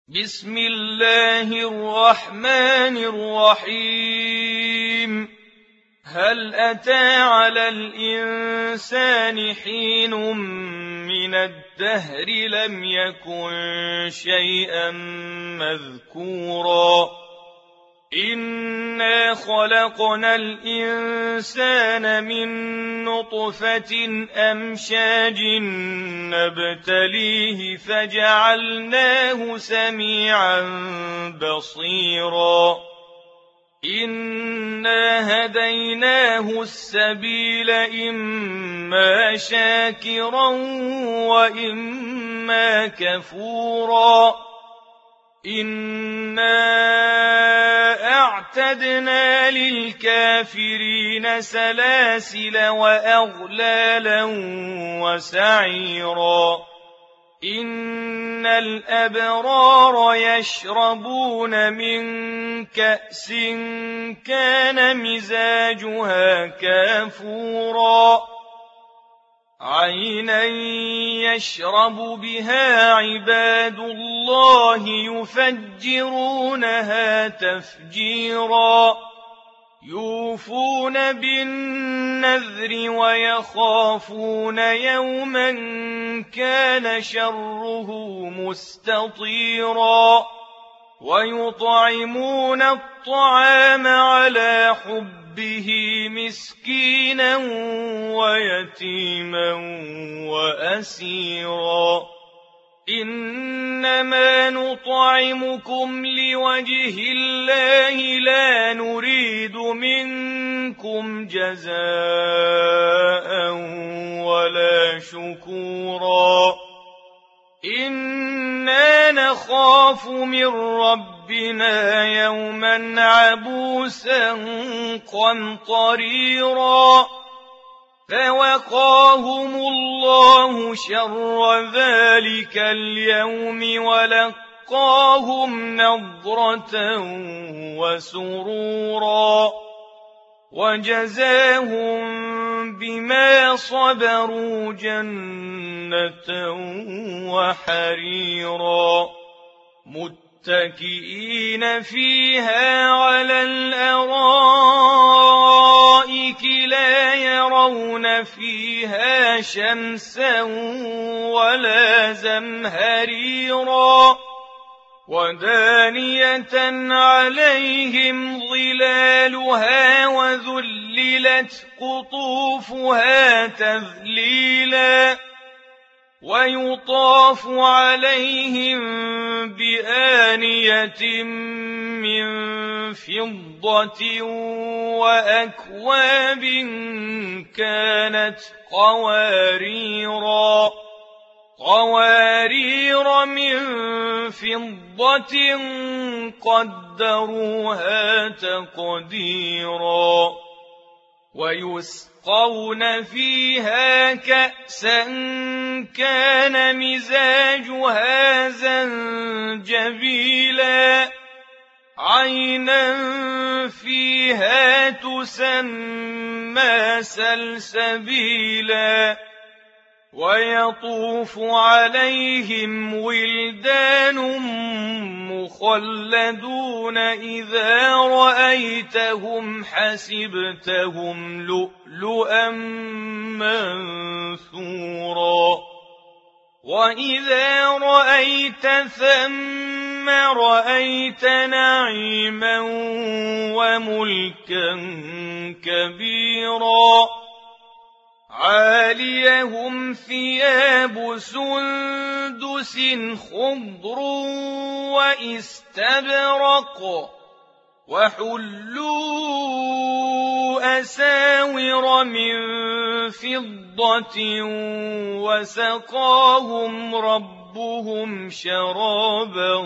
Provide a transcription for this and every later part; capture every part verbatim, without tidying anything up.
بسم الله الرحمن الرحيم هل أتى على الإنسان حين من الدهر لم يكن شيئا مذكورا إنا خلقنا الإنسان من نطفة أمشاج نبتليه فجعلناه سميعا بصيرا إنا هديناه السبيل إما شاكرا وإما كفورا إنا أعتدنا للكافرين سلاسل وأغلالا وسعيرا إن الأبرار يشربون من كأس كان مزاجها كافورا عينا يشرب بها عباد الله يفجرونها تفجيرا يوفون بالنذر ويخافون يوما كان شره مستطيرا ويطعمون الطعام على حبه مسكينا ويتيما وأسيرا إنما نطعمكم لوجه الله لا نريد منكم جزاء ولا شكورا إنا نخاف من ربنا يوما عبوسا قمطريرا فوقاهم الله شر ذلك اليوم ولقاهم نضرة وسرورا وجزاهم بما صبروا جنة وحريرا متكئين فيها على الأرائك لا يرون فيها شمسا ولا زمهريرا ودانية عليهم ظلالها وذللت قطوفها تذليلا ويطاف عليهم بآنية من فضة وأكواب كانت قواريرا قوارير من فضة قدروها تقديرا ويسقون فيها كأسا كان مزاجها زنجبيلا عينا فيها تسمى سلسبيلا ويطوف عليهم ولدان مخلدون إذا رأيتهم حسبتهم لؤلؤا منثورا وإذا رأيت ثم رأيت نعيما وملكا كبيرا عاليهم ثياب سندس خضر واستبرق وحلوا أساور من فضة وسقاهم ربهم شرابا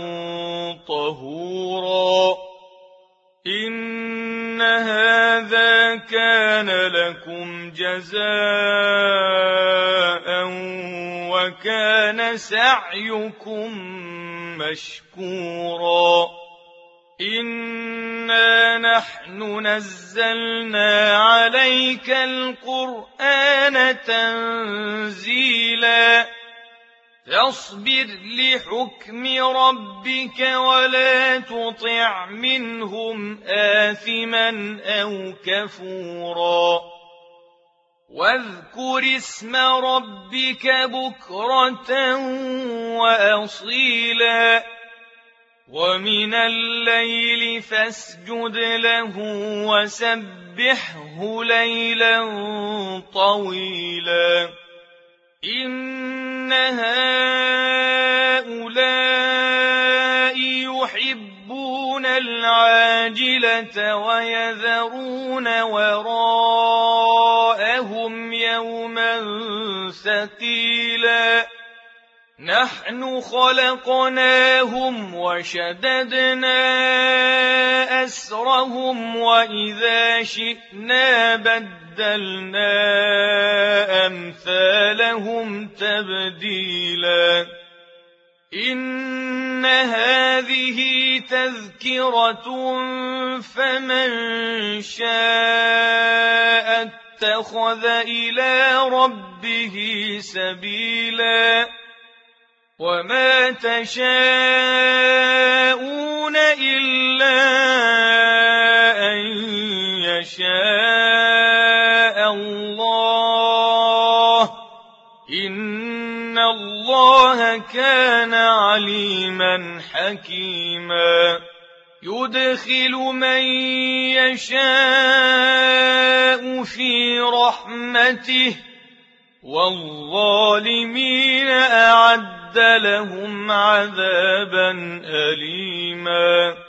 طهورا إن هذا كان لكم جزاء وكان سعيكم مشكورا إنا نحن نزلنا عليك القرآن تنزيلا فاصبر لحكم ربك ولا تطع منهم آثما أو كفورا واذكر اسم ربك بكرة وأصيلا ومن الليل فاسجد له وسبحه ليلا طويلا إن هؤلاء يحبون العاجلة ويذرون وراءهم يوما ثقيلا نحن خلقناهم وشددنا أسرهم وإذا شئنا بدلنا أمثالهم تبديلا إن هذه تذكرة فمن شاء اتخذ إلى ربه سبيلا وما تشاءون إلا أن يشاء الله إن الله كان عليما حكيما يدخل من يشاء في رحمته والظالمين أعد لهم عذابا أليما